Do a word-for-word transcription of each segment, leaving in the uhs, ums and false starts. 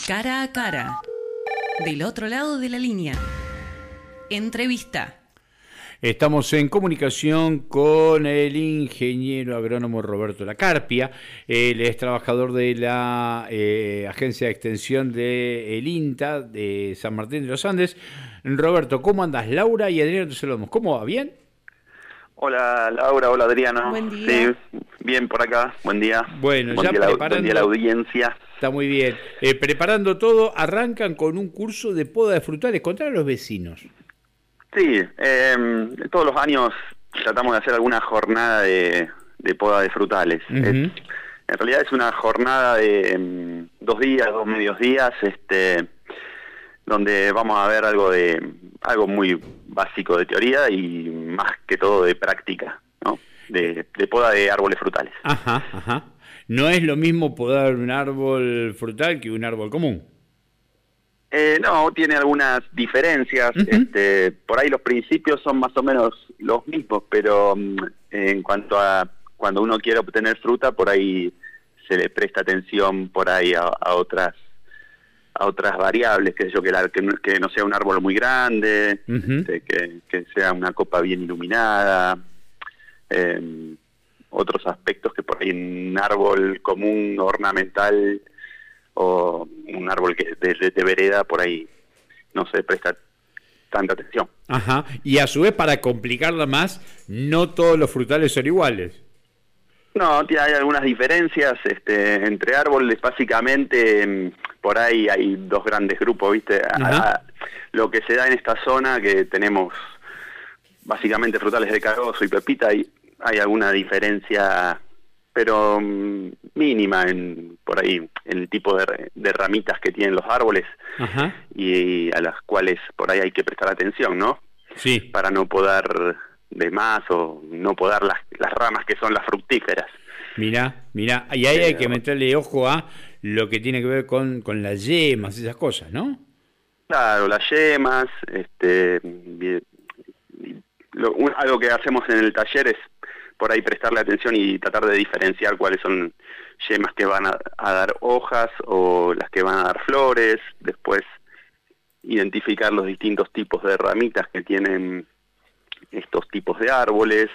Cara a cara. Del otro lado de la línea. Entrevista. Estamos en comunicación con el ingeniero agrónomo Roberto Lacarpia. Él es trabajador de la eh, Agencia de Extensión del INTA de San Martín de los Andes. Roberto, ¿cómo andas? Laura y Adriano te saludamos. ¿Cómo va? ¿Bien? Hola Laura, hola Adriano. Buen día. Sí, bien por acá, buen día. Bueno, buen ya día preparando... La, buen día la audiencia. Está muy bien. Eh, preparando todo, arrancan con un curso de poda de frutales. Contale a los vecinos. Sí, eh, todos los años tratamos de hacer alguna jornada de, de poda de frutales. Uh-huh. es, en realidad es una jornada de um, dos días, dos medios días, este, donde vamos a ver algo de algo muy básico de teoría y más que todo de práctica, ¿no? De, de poda de árboles frutales. Ajá, ajá. No es lo mismo podar un árbol frutal que un árbol común. Eh, no, tiene algunas diferencias. Uh-huh. este, por ahí los principios son más o menos los mismos, pero um, en cuanto a cuando uno quiere obtener fruta, por ahí se le presta atención por ahí a, a otras a otras variables, que yo que, la, que, no, que no sea un árbol muy grande, uh-huh. este, que, que sea una copa bien iluminada, eh, otros aspectos que por ahí un árbol común ornamental o un árbol que de, de, de vereda por ahí no se presta tanta atención. Ajá. Y a su vez, para complicarla más, no todos los frutales son iguales. No, hay algunas diferencias este, entre árboles. Básicamente, por ahí hay dos grandes grupos, ¿viste? A, a, lo que se da en esta zona, que tenemos básicamente frutales de carozo y pepita, hay, hay alguna diferencia, pero um, mínima en por ahí en el tipo de, de ramitas que tienen los árboles. Ajá. Y a las cuales por ahí hay que prestar atención, ¿no? Sí. Para no podar de más o no podar las, las ramas que son las fructíferas. Mirá, mirá, y ahí hay que meterle ojo a lo que tiene que ver con, con las yemas, esas cosas, ¿no? Claro, las yemas, este, lo, un, algo que hacemos en el taller es por ahí prestarle atención y tratar de diferenciar cuáles son yemas que van a, a dar hojas o las que van a dar flores, después identificar los distintos tipos de ramitas que tienen estos tipos de árboles,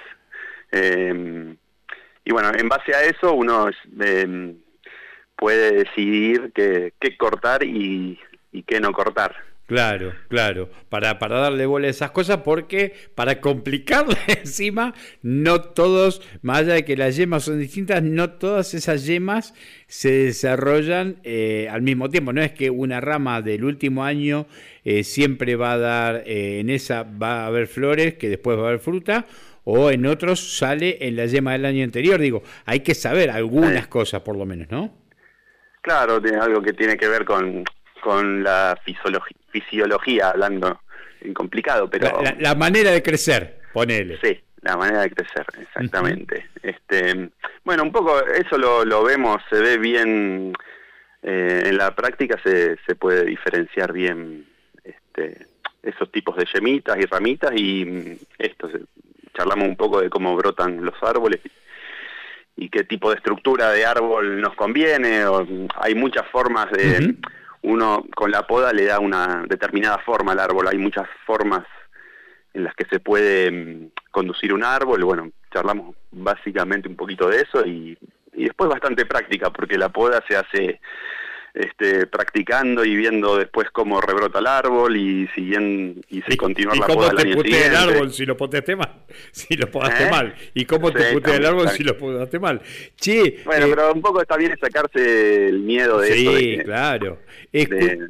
eh, y bueno, en base a eso uno eh, puede decidir qué, qué cortar y, y qué no cortar. Claro, claro, para, para darle bola a esas cosas, porque para complicarle encima, no todos, más allá de que las yemas son distintas, no todas esas yemas se desarrollan eh, al mismo tiempo. No es que una rama del último año eh, siempre va a dar, eh, en esa va a haber flores, que después va a haber fruta, o en otros sale en la yema del año anterior. Digo, hay que saber algunas cosas por lo menos, ¿no? Claro, tiene algo que tiene que ver con... con la fisiología, fisiología hablando en complicado, pero... La, la, la manera de crecer, ponele. Sí, la manera de crecer, exactamente. Uh-huh. este Bueno, un poco eso lo, lo vemos, se ve bien, eh, en la práctica se, se puede diferenciar bien este, esos tipos de yemitas y ramitas, y esto, charlamos un poco de cómo brotan los árboles y, y qué tipo de estructura de árbol nos conviene, o, hay muchas formas de... Uh-huh. Uno con la poda le da una determinada forma al árbol, hay muchas formas en las que se puede um, conducir un árbol. Bueno, charlamos básicamente un poquito de eso y, y después bastante práctica, porque la poda se hace este, practicando y viendo después cómo rebrota el árbol y siguiendo y se continúa la poda al año siguiente. ¿Y cómo te putea el árbol si lo poteaste mal? Si lo podaste ¿Eh? mal. ¿Y cómo sí, te putea el árbol si lo podaste mal? Che, bueno, eh, pero un poco está bien sacarse el miedo de sí, eso. Sí, claro. De,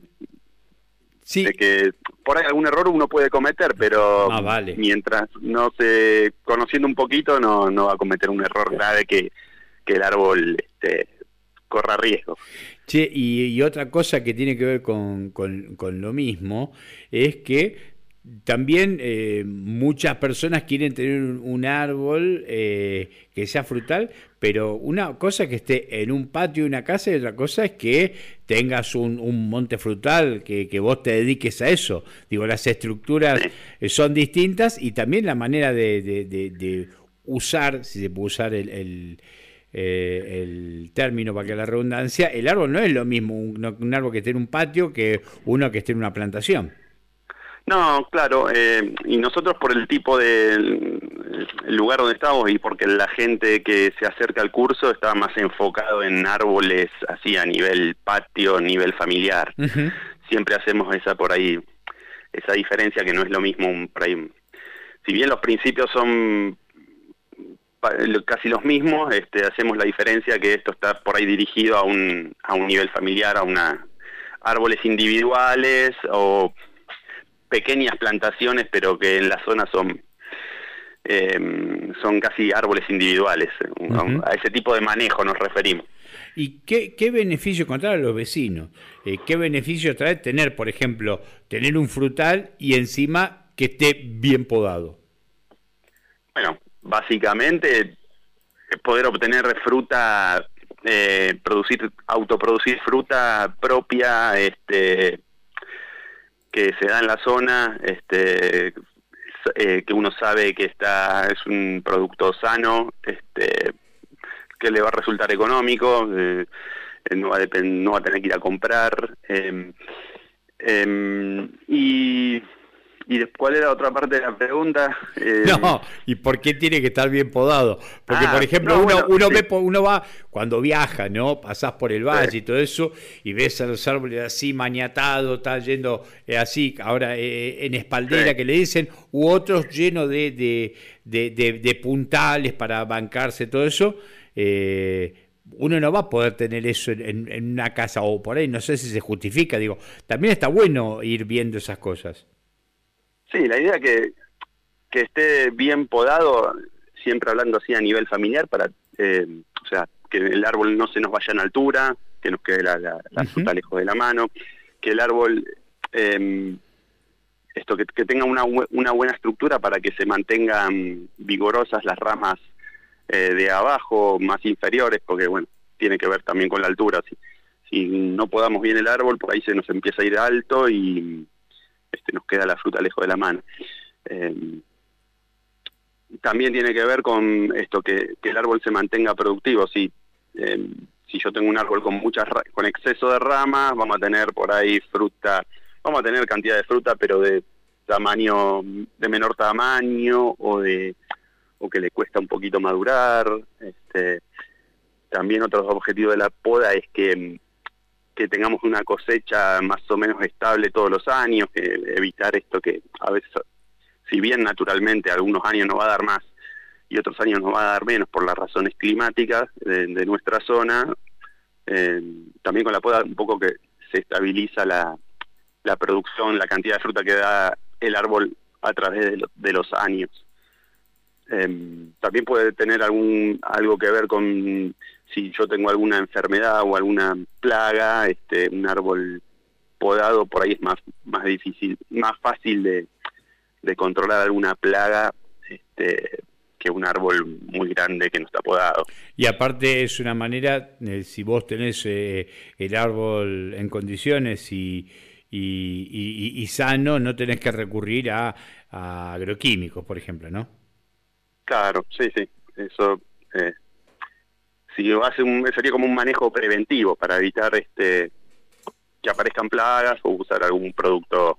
sí. de que por ahí algún error uno puede cometer, pero ah, vale. mientras no se conociendo un poquito no no va a cometer un error grave que, que el árbol este, corra riesgo. Che, y, y otra cosa que tiene que ver con, con, con lo mismo es que también eh, muchas personas quieren tener un, un árbol eh, que sea frutal, pero una cosa es que esté en un patio de una casa y otra cosa es que tengas un, un monte frutal, que, que vos te dediques a eso. Digo, las estructuras sí. son distintas y también la manera de, de, de, de usar, si se puede usar el... el eh, el término, para que la redundancia, el árbol no es lo mismo un, un árbol que esté en un patio que uno que esté en una plantación. No, claro, eh, y nosotros por el tipo de el lugar donde estamos y porque la gente que se acerca al curso está más enfocado en árboles así a nivel patio, nivel familiar. Uh-huh. Siempre hacemos esa por ahí, esa diferencia que no es lo mismo un, por ahí. Si bien los principios son casi los mismos, este, hacemos la diferencia que esto está por ahí dirigido a un a un nivel familiar, a una árboles individuales o pequeñas plantaciones, pero que en la zona son eh, son casi árboles individuales. Uh-huh. A ese tipo de manejo nos referimos. ¿Y qué, qué beneficio encontrar a los vecinos? Eh, ¿Qué beneficio trae tener, por ejemplo, tener un frutal y encima que esté bien podado? Bueno, básicamente poder obtener fruta, eh, producir, autoproducir fruta propia, este, que se da en la zona, este, eh, que uno sabe que está es un producto sano, este, que le va a resultar económico, eh, no, va a depend- no va a tener que ir a comprar. Eh, eh, y, ¿Y cuál era la otra parte de la pregunta? Eh, no, ¿y por qué tiene que estar bien podado? Porque, ah, por ejemplo, no, uno, bueno, uno, sí. ve, uno va, cuando viaja, ¿no? Pasás por el valle sí. y todo eso, y ves a los árboles así maniatados, está yendo eh, así, ahora eh, en espaldera sí. que le dicen, u otros llenos de, de, de, de, de puntales para bancarse, todo eso. Eh, uno no va a poder tener eso en, en una casa o por ahí, no sé si se justifica, digo, también está bueno ir viendo esas cosas. Sí, la idea que, que esté bien podado, siempre hablando así a nivel familiar, para eh, o sea, que el árbol no se nos vaya en altura, que nos quede la, la, la fruta uh-huh. lejos de la mano, que el árbol eh, esto que, que tenga una, una buena estructura para que se mantengan vigorosas las ramas eh, de abajo, más inferiores, porque bueno, tiene que ver también con la altura. Si, si no podamos bien el árbol, por ahí se nos empieza a ir alto y Este, nos queda la fruta lejos de la mano. Eh, también tiene que ver con esto, que, que el árbol se mantenga productivo. Si, eh, si yo tengo un árbol con muchas con exceso de ramas, vamos a tener por ahí fruta, vamos a tener cantidad de fruta, pero de tamaño, de menor tamaño, o de o que le cuesta un poquito madurar. Este, también otro objetivo de la poda es que que tengamos una cosecha más o menos estable todos los años, que evitar esto que a veces, si bien naturalmente algunos años nos va a dar más y otros años nos va a dar menos por las razones climáticas de, de nuestra zona, eh, también con la poda un poco que se estabiliza la, la producción, la cantidad de fruta que da el árbol a través de, lo, de los años. Eh, también puede tener algún algo que ver con si yo tengo alguna enfermedad o alguna plaga, este, un árbol podado por ahí es más más difícil, más fácil de, de controlar alguna plaga este, que un árbol muy grande que no está podado. Y aparte es una manera, eh, si vos tenés eh, el árbol en condiciones y, y, y, y sano, no tenés que recurrir a, a agroquímicos, por ejemplo, ¿no? Claro, sí, sí, eso eh, si hace un, sería como un manejo preventivo para evitar este que aparezcan plagas o usar algún producto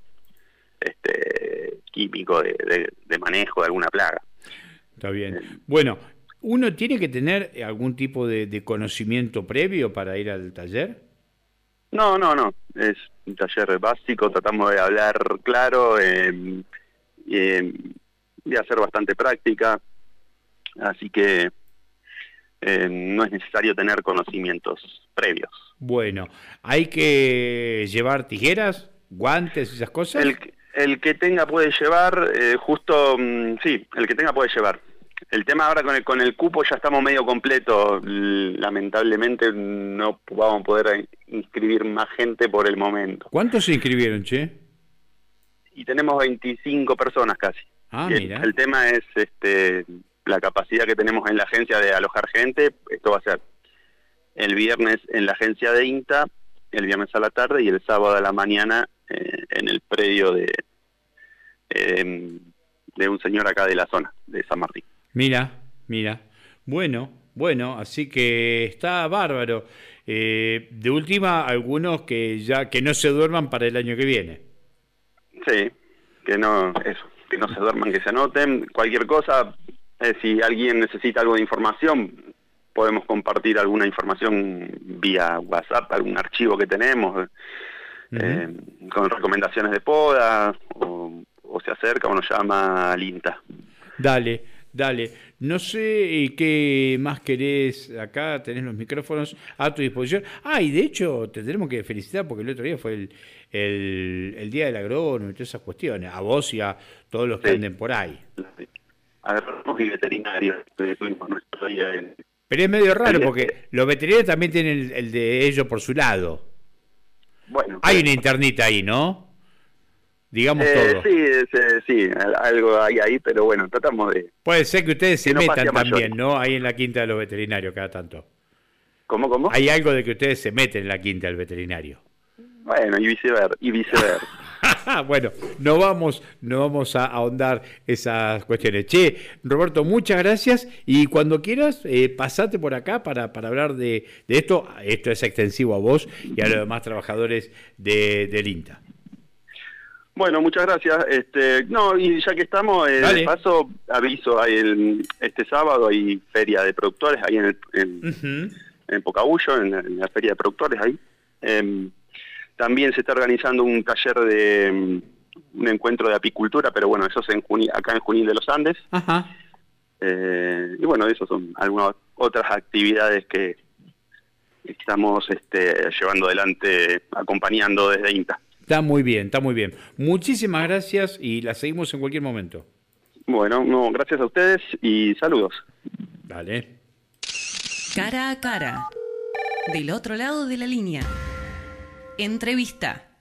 este químico de, de, de manejo de alguna plaga. Está bien. Eh, bueno, ¿uno tiene que tener algún tipo de, de conocimiento previo para ir al taller? No, no, no. Es un taller básico, tratamos de hablar claro eh, eh, y hacer bastante práctica. Así que eh, no es necesario tener conocimientos previos. Bueno, ¿hay que llevar tijeras, guantes, esas cosas? El, el que tenga puede llevar, eh, justo, mm, sí, el que tenga puede llevar. El tema ahora con el, con el cupo ya estamos medio completo. Lamentablemente no vamos a poder inscribir más gente por el momento. ¿Cuántos se inscribieron, che? Y tenemos veinticinco personas casi. Ah, el, mira. El tema es este la capacidad que tenemos en la agencia de alojar gente. Esto va a ser el viernes en la agencia de INTA, el viernes a la tarde y el sábado a la mañana eh, en el predio de eh, de un señor acá de la zona, de San Martín. Mira, mira. Bueno, bueno, así que está bárbaro. Eh, de última, algunos que ya que no se duerman para el año que viene. Sí, que no, eso, que no se duerman, que se anoten. Cualquier cosa, eh, si alguien necesita algo de información, podemos compartir alguna información vía WhatsApp, algún archivo que tenemos, uh-huh. eh, con recomendaciones de poda, o, o se acerca o nos llama al INTA. Dale, dale. No sé qué más querés acá, tenés los micrófonos a tu disposición. Ah, y de hecho te tenemos que felicitar porque el otro día fue el, el, el Día del Agrónomo y todas esas cuestiones, a vos y a todos los que sí. anden por ahí. Agrónomos y veterinarios, tuvimos nuestro día en... Pero es medio raro porque los veterinarios también tienen el, el de ellos por su lado. Bueno, hay una internita ahí, ¿no? Digamos eh, todo. Sí, sí, sí, algo hay ahí, pero bueno, tratamos de... Puede ser que ustedes se que metan no también, ¿no? Ahí en la quinta de los veterinarios cada tanto. ¿Cómo, cómo? Hay algo de que ustedes se meten en la quinta del veterinario. Bueno, y viceversa, y viceversa. Bueno, no vamos, no vamos a ahondar esas cuestiones. Che, Roberto, muchas gracias y cuando quieras, eh, pasate por acá para, para hablar de, de esto. Esto es extensivo a vos y a los demás trabajadores de, del INTA. Bueno, muchas gracias. Este, no, y ya que estamos, eh, de paso, aviso, hay el, este sábado hay feria de productores ahí en, el, en, uh-huh. en Pocahullo, en la, en la feria de productores ahí. Eh, también se está organizando un taller de um, un encuentro de apicultura, pero bueno, eso es en Junín, acá en Junín de los Andes. Uh-huh. Eh, y bueno, esas son algunas otras actividades que estamos este, llevando adelante, acompañando desde INTA. Está muy bien, está muy bien. Muchísimas gracias y la seguimos en cualquier momento. Bueno, no, gracias a ustedes y saludos. Dale. Cara a cara. Del otro lado de la línea. Entrevista.